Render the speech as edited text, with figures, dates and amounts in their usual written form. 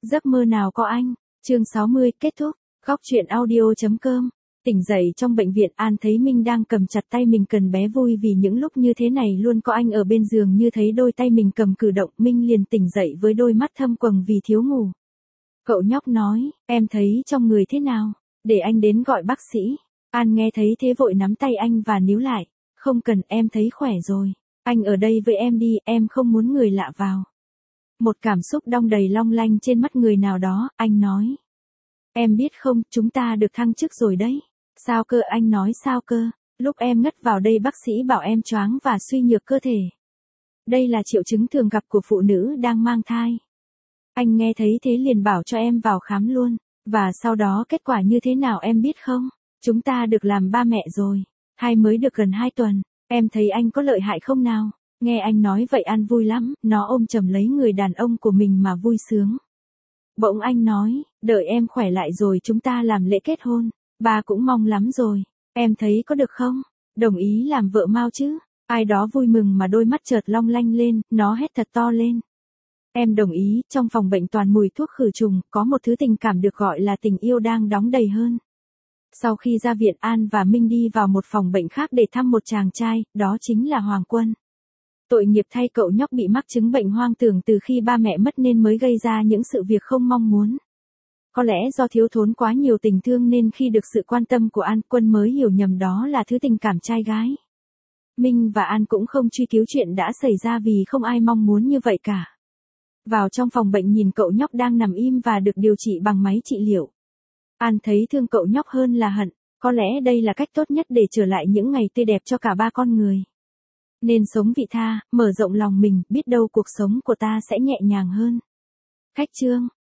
Giấc mơ nào có anh. Chương 60 kết thúc. Góc truyện audio.com. Tỉnh dậy trong bệnh viện, An thấy Minh đang cầm chặt tay mình, cần bé vui vì những lúc như thế này luôn có anh ở bên giường. Như thấy đôi tay mình cầm cử động, Minh liền tỉnh dậy với đôi mắt thâm quầng vì thiếu ngủ. Cậu nhóc nói, em thấy trong người thế nào? Để anh đến gọi bác sĩ. An nghe thấy thế vội nắm tay anh và níu lại. Không cần, em thấy khỏe rồi. Anh ở đây với em đi, em không muốn người lạ vào. Một cảm xúc đong đầy long lanh trên mắt người nào đó, anh nói. Em biết không, chúng ta được thăng chức rồi đấy. Sao cơ? Anh nói sao cơ? Lúc em ngất vào đây bác sĩ bảo em choáng và suy nhược cơ thể. Đây là triệu chứng thường gặp của phụ nữ đang mang thai. Anh nghe thấy thế liền bảo cho em vào khám luôn. Và sau đó kết quả như thế nào em biết không? Chúng ta được làm ba mẹ rồi. Hay mới được gần 2 tuần. Em thấy anh có lợi hại không nào? Nghe anh nói vậy An vui lắm, nó ôm chầm lấy người đàn ông của mình mà vui sướng. Bỗng anh nói, đợi em khỏe lại rồi chúng ta làm lễ kết hôn. Ba cũng mong lắm rồi. Em thấy có được không? Đồng ý làm vợ mau chứ? Ai đó vui mừng mà đôi mắt chợt long lanh lên, nó hét thật to lên. Em đồng ý. Trong phòng bệnh toàn mùi thuốc khử trùng, có một thứ tình cảm được gọi là tình yêu đang đóng đầy hơn. Sau khi ra viện, An và Minh đi vào một phòng bệnh khác để thăm một chàng trai, đó chính là Hoàng Quân. Tội nghiệp thay, cậu nhóc bị mắc chứng bệnh hoang tưởng từ khi ba mẹ mất nên mới gây ra những sự việc không mong muốn. Có lẽ do thiếu thốn quá nhiều tình thương nên khi được sự quan tâm của An, Quân mới hiểu nhầm đó là thứ tình cảm trai gái. Minh và An cũng không truy cứu chuyện đã xảy ra vì không ai mong muốn như vậy cả. Vào trong phòng bệnh nhìn cậu nhóc đang nằm im và được điều trị bằng máy trị liệu. An thấy thương cậu nhóc hơn là hận, có lẽ đây là cách tốt nhất để trở lại những ngày tươi đẹp cho cả ba con người. Nên sống vị tha, mở rộng lòng mình, biết đâu cuộc sống của ta sẽ nhẹ nhàng hơn. Khách chương.